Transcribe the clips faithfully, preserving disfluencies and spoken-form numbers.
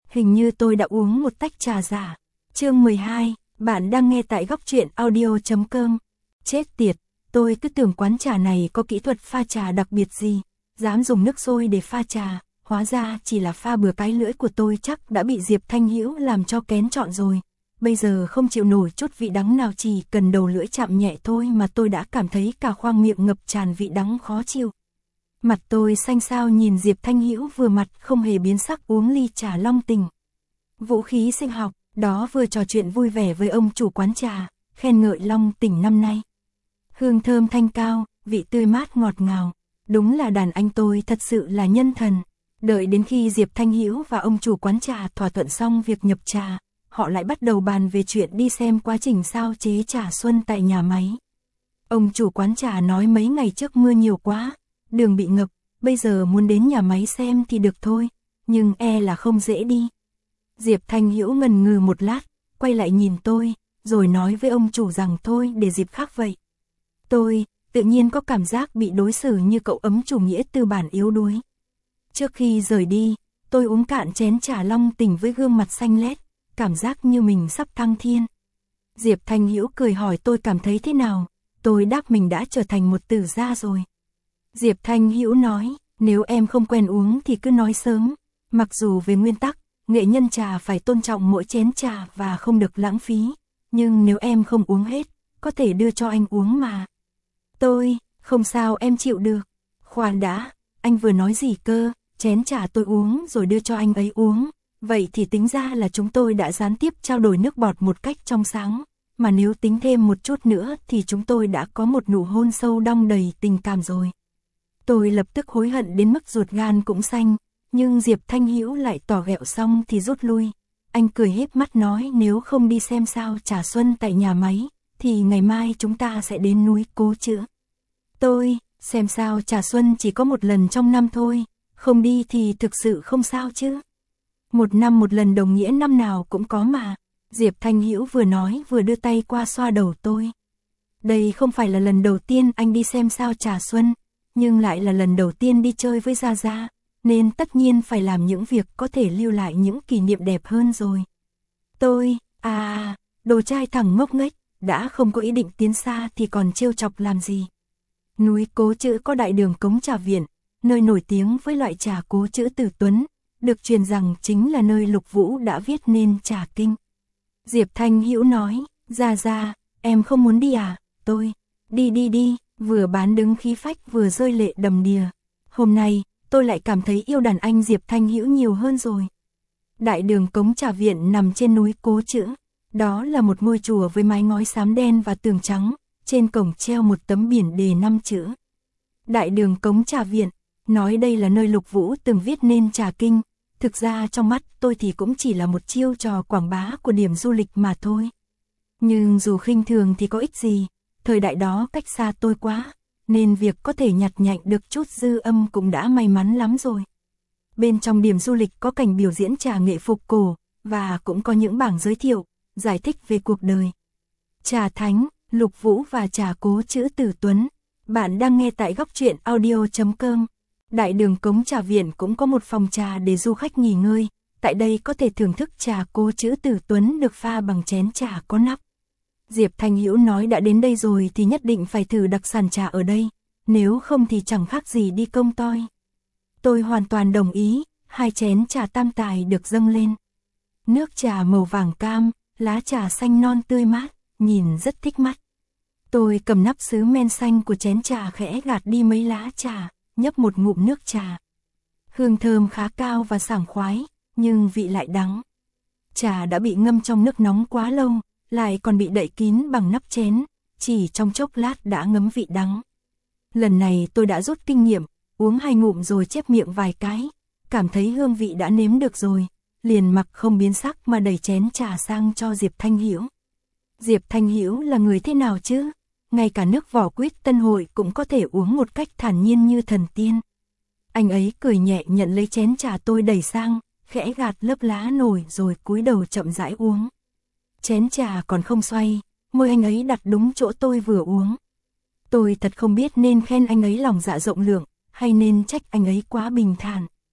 hình như tôi đã uống một tách trà giả. Chương mười hai, bạn đang nghe tại góc truyện audio chấm com. Chết tiệt, tôi cứ tưởng quán trà này có kỹ thuật pha trà đặc biệt gì, dám dùng nước sôi để pha trà, hóa ra chỉ là pha bừa. Cái lưỡi của tôi chắc đã bị Diệp Thanh Hữu làm cho kén chọn rồi. Bây giờ không chịu nổi chút vị đắng nào, chỉ cần đầu lưỡi chạm nhẹ thôi mà tôi đã cảm thấy cả khoang miệng ngập tràn vị đắng khó chịu. Mặt tôi xanh xao nhìn Diệp Thanh Hữu vừa mặt không hề biến sắc uống ly trà Long Tỉnh. Vũ khí sinh học, đó vừa trò chuyện vui vẻ với ông chủ quán trà, khen ngợi Long Tỉnh năm nay. Hương thơm thanh cao, vị tươi mát ngọt ngào. Đúng là đàn anh tôi thật sự là nhân thần. Đợi đến khi Diệp Thanh Hữu và ông chủ quán trà thỏa thuận xong việc nhập trà, họ lại bắt đầu bàn về chuyện đi xem quá trình sao chế trà xuân tại nhà máy. Ông chủ quán trà nói mấy ngày trước mưa nhiều quá, đường bị ngập, bây giờ muốn đến nhà máy xem thì được thôi, nhưng e là không dễ đi. Diệp Thanh Hữu ngần ngừ một lát, quay lại nhìn tôi, rồi nói với ông chủ rằng thôi để dịp khác vậy. Tôi, tự nhiên có cảm giác bị đối xử như cậu ấm chủ nghĩa tư bản yếu đuối. Trước khi rời đi, tôi uống cạn chén trà Long Tỉnh với gương mặt xanh lét, cảm giác như mình sắp thăng thiên. Diệp Thanh Hữu cười hỏi tôi cảm thấy thế nào, tôi đáp mình đã trở thành một tử gia rồi. Diệp Thanh Hữu nói, nếu em không quen uống thì cứ nói sớm, mặc dù về nguyên tắc, nghệ nhân trà phải tôn trọng mỗi chén trà và không được lãng phí, nhưng nếu em không uống hết, có thể đưa cho anh uống mà. Tôi, không sao em chịu được. Khoan đã, anh vừa nói gì cơ, chén trà tôi uống rồi đưa cho anh ấy uống, vậy thì tính ra là chúng tôi đã gián tiếp trao đổi nước bọt một cách trong sáng, mà nếu tính thêm một chút nữa thì chúng tôi đã có một nụ hôn sâu đong đầy tình cảm rồi. Tôi lập tức hối hận đến mức ruột gan cũng xanh, nhưng Diệp Thanh Hữu lại tỏ ghẹo xong thì rút lui. Anh cười híp mắt nói nếu không đi xem sao trà xuân tại nhà máy, thì ngày mai chúng ta sẽ đến núi Cố Chữ. Tôi, xem sao trà xuân chỉ có một lần trong năm thôi, không đi thì thực sự không sao chứ. Một năm một lần đồng nghĩa năm nào cũng có mà. Diệp Thanh Hữu vừa nói vừa đưa tay qua xoa đầu tôi. Đây không phải là lần đầu tiên anh đi xem sao trà xuân, nhưng lại là lần đầu tiên đi chơi với Gia Gia, nên tất nhiên phải làm những việc có thể lưu lại những kỷ niệm đẹp hơn rồi. Tôi, à, đồ trai thẳng ngốc nghếch, đã không có ý định tiến xa thì còn trêu chọc làm gì. Núi Cố Chữ có đại đường Cống Trà Viện, nơi nổi tiếng với loại trà Cố Chữ Tử Tuấn, được truyền rằng chính là nơi Lục Vũ đã viết nên trà kinh. Diệp Thanh Hữu nói, Gia Gia, em không muốn đi à? Tôi, đi đi đi, vừa bán đứng khí phách vừa rơi lệ đầm đìa. Hôm nay, tôi lại cảm thấy yêu đàn anh Diệp Thanh Hữu nhiều hơn rồi. Đại đường Cống Trà Viện nằm trên núi Cố Chữ. Đó là một ngôi chùa với mái ngói xám đen và tường trắng, trên cổng treo một tấm biển đề năm chữ. Đại đường Cống Trà Viện, nói đây là nơi Lục Vũ từng viết nên trà kinh, thực ra trong mắt tôi thì cũng chỉ là một chiêu trò quảng bá của điểm du lịch mà thôi. Nhưng dù khinh thường thì có ích gì, thời đại đó cách xa tôi quá, nên việc có thể nhặt nhạnh được chút dư âm cũng đã may mắn lắm rồi. Bên trong điểm du lịch có cảnh biểu diễn trà nghệ phục cổ, và cũng có những bảng giới thiệu, giải thích về cuộc đời. Trà Thánh, Lục Vũ và trà Cố Chữ Tử Tuấn. Bạn đang nghe tại góc truyện audio chấm com. Đại đường Cống Trà Viện cũng có một phòng trà để du khách nghỉ ngơi. Tại đây có thể thưởng thức trà Cố Chữ Tử Tuấn được pha bằng chén trà có nắp. Diệp Thanh Hữu nói đã đến đây rồi thì nhất định phải thử đặc sản trà ở đây, nếu không thì chẳng khác gì đi công toi. Tôi hoàn toàn đồng ý, hai chén trà tam tài được dâng lên. Nước trà màu vàng cam, lá trà xanh non tươi mát, nhìn rất thích mắt. Tôi cầm nắp sứ men xanh của chén trà khẽ gạt đi mấy lá trà, nhấp một ngụm nước trà. Hương thơm khá cao và sảng khoái, nhưng vị lại đắng. Trà đã bị ngâm trong nước nóng quá lâu, lại còn bị đậy kín bằng nắp chén, chỉ trong chốc lát đã ngấm vị đắng. Lần này tôi đã rút kinh nghiệm, uống hai ngụm rồi chép miệng vài cái, cảm thấy hương vị đã nếm được rồi, liền mặc không biến sắc mà đẩy chén trà sang cho Diệp Thanh Hữu. Diệp Thanh Hữu là người thế nào chứ? Ngay cả nước vỏ quýt Tân Hội cũng có thể uống một cách thản nhiên như thần tiên. Anh ấy cười nhẹ nhận lấy chén trà tôi đẩy sang, khẽ gạt lớp lá nổi rồi cúi đầu chậm rãi uống. Chén trà còn không xoay, môi anh ấy đặt đúng chỗ tôi vừa uống. Tôi thật không biết nên khen anh ấy lòng dạ rộng lượng, hay nên trách anh ấy quá bình thản.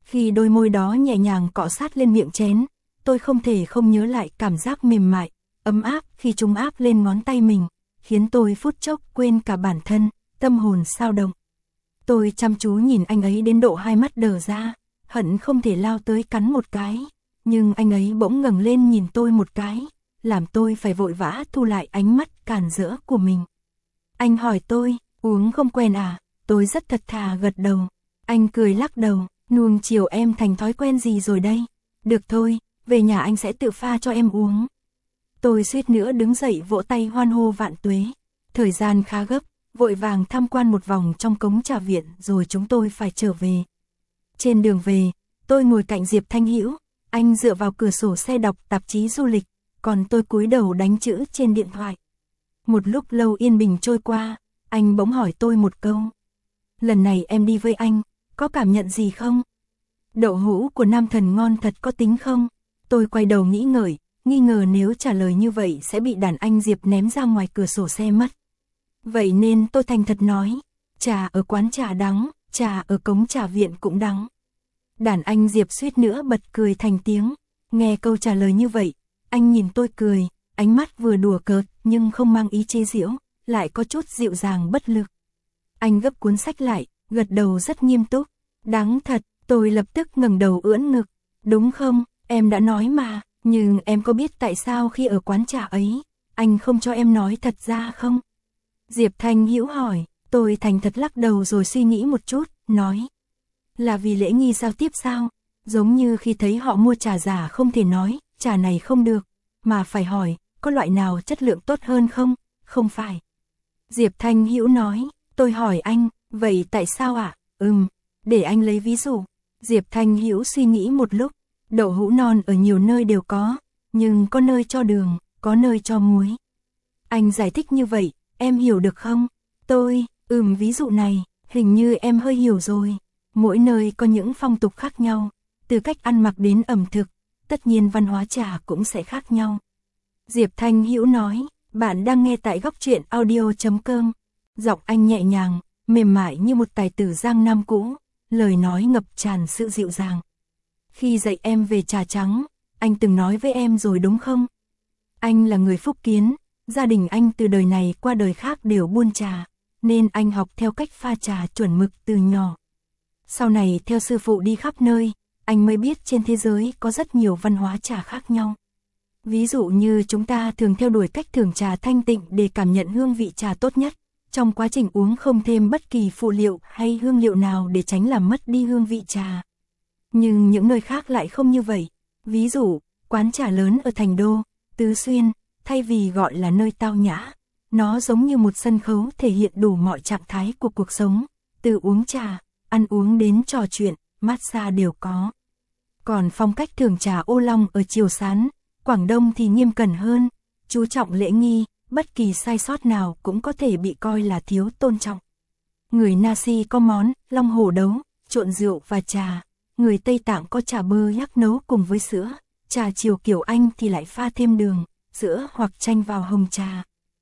Khi đôi môi đó nhẹ nhàng cọ sát lên miệng chén, tôi không thể không nhớ lại cảm giác mềm mại, ấm áp khi chúng áp lên ngón tay mình, khiến tôi phút chốc quên cả bản thân, tâm hồn xao động. Tôi chăm chú nhìn anh ấy đến độ hai mắt đờ ra, hận không thể lao tới cắn một cái, nhưng anh ấy bỗng ngẩng lên nhìn tôi một cái, làm tôi phải vội vã thu lại ánh mắt càn rỡ của mình. Anh hỏi tôi, uống không quen à? Tôi rất thật thà gật đầu. Anh cười lắc đầu, nuông chiều em thành thói quen gì rồi đây? Được thôi, về nhà anh sẽ tự pha cho em uống. Tôi suýt nữa đứng dậy vỗ tay hoan hô vạn tuế. Thời gian khá gấp, vội vàng tham quan một vòng trong cống trà viện rồi chúng tôi phải trở về. Trên đường về, tôi ngồi cạnh Diệp Thanh Hữu, anh dựa vào cửa sổ xe đọc tạp chí du lịch, còn tôi cúi đầu đánh chữ trên điện thoại. Một lúc lâu yên bình trôi qua, anh bỗng hỏi tôi một câu. Lần này em đi với anh, có cảm nhận gì không? Đậu hũ của nam thần ngon thật có tính không? Tôi quay đầu nghĩ ngợi, nghi ngờ nếu trả lời như vậy sẽ bị đàn anh Diệp ném ra ngoài cửa sổ xe mất. Vậy nên tôi thành thật nói, trà ở quán trà đắng, trà ở cống trà viện cũng đắng. Đàn anh Diệp suýt nữa bật cười thành tiếng, nghe câu trả lời như vậy, anh nhìn tôi cười, ánh mắt vừa đùa cợt nhưng không mang ý chế giễu, lại có chút dịu dàng bất lực. Anh gấp cuốn sách lại, gật đầu rất nghiêm túc, đáng thật, tôi lập tức ngẩng đầu ưỡn ngực, đúng không, em đã nói mà, nhưng em có biết tại sao khi ở quán trà ấy, anh không cho em nói thật ra không? Diệp Thanh Hữu hỏi, tôi thành thật lắc đầu rồi suy nghĩ một chút, nói. Là vì lễ nghi giao tiếp sao? Giống như khi thấy họ mua trà giả không thể nói, trà này không được, mà phải hỏi, có loại nào chất lượng tốt hơn không? Không phải. Diệp Thanh Hữu nói, tôi hỏi anh, vậy tại sao ạ? À? Ừm, để anh lấy ví dụ. Diệp Thanh Hữu suy nghĩ một lúc, đậu hũ non ở nhiều nơi đều có, nhưng có nơi cho đường, có nơi cho muối. Anh giải thích như vậy, em hiểu được không? Tôi, ừm ví dụ này, hình như em hơi hiểu rồi. Mỗi nơi có những phong tục khác nhau, từ cách ăn mặc đến ẩm thực, tất nhiên văn hóa trà cũng sẽ khác nhau. Diệp Thanh Hữu nói, bạn đang nghe tại góc truyện audio chấm com. Giọng anh nhẹ nhàng, mềm mại như một tài tử Giang Nam cũ, lời nói ngập tràn sự dịu dàng. Khi dạy em về trà trắng, anh từng nói với em rồi đúng không? Anh là người Phúc Kiến, gia đình anh từ đời này qua đời khác đều buôn trà, nên anh học theo cách pha trà chuẩn mực từ nhỏ. Sau này theo sư phụ đi khắp nơi, anh mới biết trên thế giới có rất nhiều văn hóa trà khác nhau. Ví dụ như chúng ta thường theo đuổi cách thưởng trà thanh tịnh để cảm nhận hương vị trà tốt nhất. Trong quá trình uống không thêm bất kỳ phụ liệu hay hương liệu nào để tránh làm mất đi hương vị trà. Nhưng những nơi khác lại không như vậy. Ví dụ, quán trà lớn ở Thành Đô, Tứ Xuyên, thay vì gọi là nơi tao nhã, nó giống như một sân khấu thể hiện đủ mọi trạng thái của cuộc sống, từ uống trà, ăn uống đến trò chuyện, massage đều có. Còn phong cách thưởng trà Ô Long ở Chiều Sán, Quảng Đông thì nghiêm cẩn hơn, chú trọng lễ nghi, bất kỳ sai sót nào cũng có thể bị coi là thiếu tôn trọng. Người Nasi có món long hổ đấu, trộn rượu và trà, người Tây Tạng có trà bơ yak nấu cùng với sữa, trà chiều kiểu Anh thì lại pha thêm đường, sữa hoặc chanh vào hồng trà.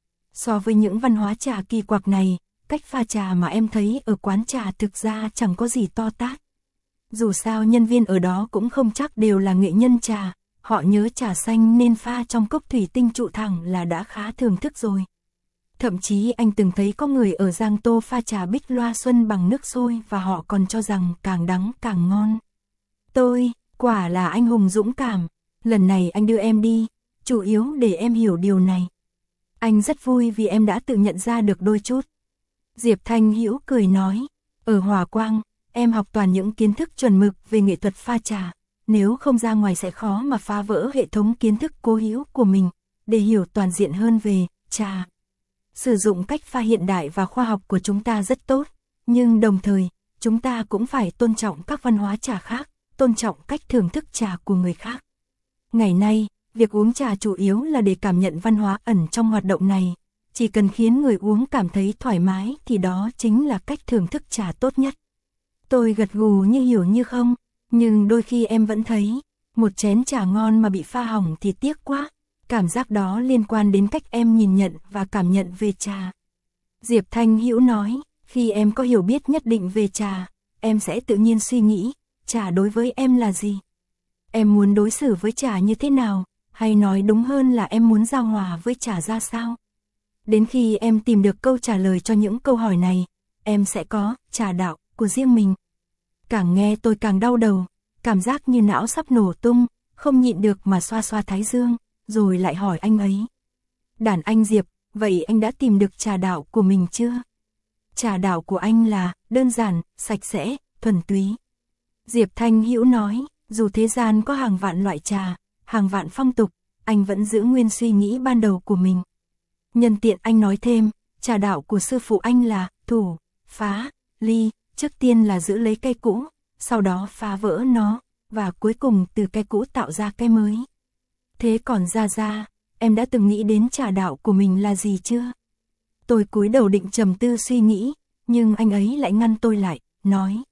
So với những văn hóa trà kỳ quặc này, cách pha trà mà em thấy ở quán trà thực ra chẳng có gì to tát. Dù sao nhân viên ở đó cũng không chắc đều là nghệ nhân trà, họ nhớ trà xanh nên pha trong cốc thủy tinh trụ thẳng là đã khá thưởng thức rồi. Thậm chí anh từng thấy có người ở Giang Tô pha trà Bích Loa Xuân bằng nước sôi và họ còn cho rằng càng đắng càng ngon. Tôi, quả là anh hùng dũng cảm, lần này anh đưa em đi, chủ yếu để em hiểu điều này. Anh rất vui vì em đã tự nhận ra được đôi chút. Diệp Thanh Hữu cười nói, ở Hòa Quang, em học toàn những kiến thức chuẩn mực về nghệ thuật pha trà, nếu không ra ngoài sẽ khó mà phá vỡ hệ thống kiến thức cố hữu của mình, để hiểu toàn diện hơn về trà. Sử dụng cách pha hiện đại và khoa học của chúng ta rất tốt, nhưng đồng thời, chúng ta cũng phải tôn trọng các văn hóa trà khác, tôn trọng cách thưởng thức trà của người khác. Ngày nay, việc uống trà chủ yếu là để cảm nhận văn hóa ẩn trong hoạt động này. Chỉ cần khiến người uống cảm thấy thoải mái thì đó chính là cách thưởng thức trà tốt nhất. Tôi gật gù như hiểu như không, nhưng đôi khi em vẫn thấy, một chén trà ngon mà bị pha hỏng thì tiếc quá. Cảm giác đó liên quan đến cách em nhìn nhận và cảm nhận về trà. Diệp Thanh Hữu nói, khi em có hiểu biết nhất định về trà, em sẽ tự nhiên suy nghĩ, trà đối với em là gì? Em muốn đối xử với trà như thế nào, hay nói đúng hơn là em muốn giao hòa với trà ra sao? Đến khi em tìm được câu trả lời cho những câu hỏi này, em sẽ có trà đạo của riêng mình. Càng nghe tôi càng đau đầu, cảm giác như não sắp nổ tung, không nhịn được mà xoa xoa thái dương, rồi lại hỏi anh ấy. Đàn anh Diệp, vậy anh đã tìm được trà đạo của mình chưa? Trà đạo của anh là đơn giản, sạch sẽ, thuần túy. Diệp Thanh Hữu nói, dù thế gian có hàng vạn loại trà, hàng vạn phong tục, anh vẫn giữ nguyên suy nghĩ ban đầu của mình. Nhân tiện anh nói thêm, trà đạo của sư phụ anh là thủ, phá, ly, trước tiên là giữ lấy cây cũ, sau đó phá vỡ nó, và cuối cùng từ cây cũ tạo ra cây mới. Thế còn Gia Gia, em đã từng nghĩ đến trà đạo của mình là gì chưa? Tôi cúi đầu định trầm tư suy nghĩ, nhưng anh ấy lại ngăn tôi lại, nói.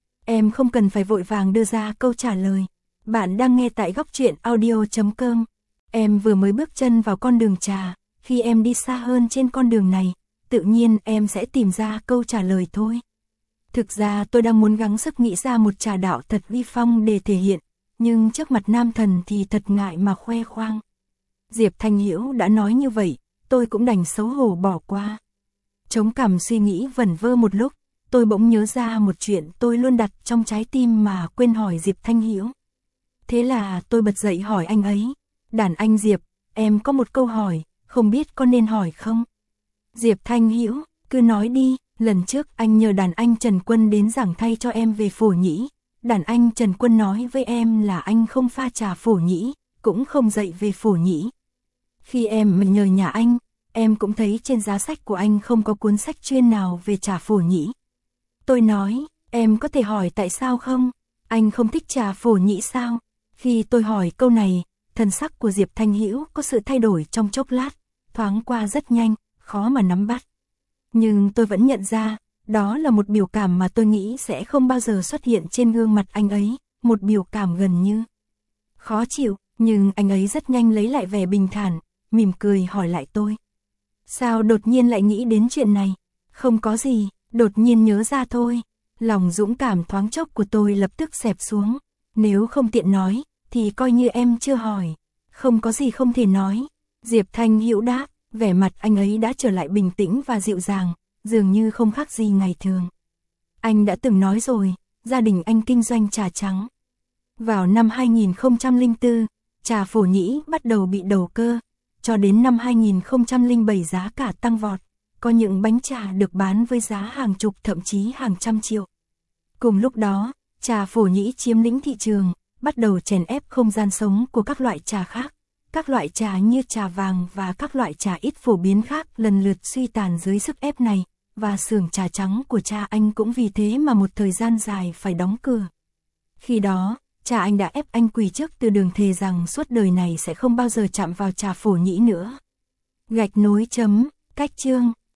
Em không cần phải vội vàng đưa ra câu trả lời. Bạn đang nghe tại góc truyện audio chấm com. Em vừa mới bước chân vào con đường trà, khi em đi xa hơn trên con đường này, tự nhiên em sẽ tìm ra câu trả lời thôi. Thực ra tôi đang muốn gắng sức nghĩ ra một trà đạo thật uy phong để thể hiện, nhưng trước mặt nam thần thì thật ngại mà khoe khoang. Diệp Thanh Hữu đã nói như vậy, tôi cũng đành xấu hổ bỏ qua. Chống cằm suy nghĩ vẩn vơ một lúc, tôi bỗng nhớ ra một chuyện tôi luôn đặt trong trái tim mà quên hỏi Diệp Thanh Hữu. Thế là tôi bật dậy hỏi anh ấy, đàn anh Diệp, em có một câu hỏi, không biết có nên hỏi không? Diệp Thanh Hữu, cứ nói đi, lần trước anh nhờ đàn anh Trần Quân đến giảng thay cho em về phổ nhĩ. Đàn anh Trần Quân nói với em là anh không pha trà phổ nhĩ, cũng không dạy về phổ nhĩ. Khi em mình nhờ nhà anh, em cũng thấy trên giá sách của anh không có cuốn sách chuyên nào về trà phổ nhĩ. Tôi nói, em có thể hỏi tại sao không? Anh không thích trà phổ nhĩ sao? Khi tôi hỏi câu này, thần sắc của Diệp Thanh Hữu có sự thay đổi trong chốc lát, thoáng qua rất nhanh, khó mà nắm bắt. Nhưng tôi vẫn nhận ra, đó là một biểu cảm mà tôi nghĩ sẽ không bao giờ xuất hiện trên gương mặt anh ấy, một biểu cảm gần như khó chịu, nhưng anh ấy rất nhanh lấy lại vẻ bình thản, mỉm cười hỏi lại tôi. Sao đột nhiên lại nghĩ đến chuyện này? Không có gì, đột nhiên nhớ ra thôi. Lòng dũng cảm thoáng chốc của tôi lập tức xẹp xuống. Nếu không tiện nói, thì coi như em chưa hỏi. Không có gì không thể nói. Diệp Thanh Hữu đáp, vẻ mặt anh ấy đã trở lại bình tĩnh và dịu dàng, dường như không khác gì ngày thường. Anh đã từng nói rồi, gia đình anh kinh doanh trà trắng. Vào năm hai nghìn không trăm lẻ bốn, trà phổ nhĩ bắt đầu bị đầu cơ, cho đến năm hai nghìn không trăm lẻ bảy giá cả tăng vọt, có những bánh trà được bán với giá hàng chục thậm chí hàng trăm triệu. Cùng lúc đó, trà phổ nhĩ chiếm lĩnh thị trường, bắt đầu chèn ép không gian sống của các loại trà khác. Các loại trà như trà vàng và các loại trà ít phổ biến khác lần lượt suy tàn dưới sức ép này, và xưởng trà trắng của cha anh cũng vì thế mà một thời gian dài phải đóng cửa. Khi đó, cha anh đã ép anh quỳ trước từ đường thề rằng suốt đời này sẽ không bao giờ chạm vào trà phổ nhĩ nữa. Gạch nối chấm, cách chương.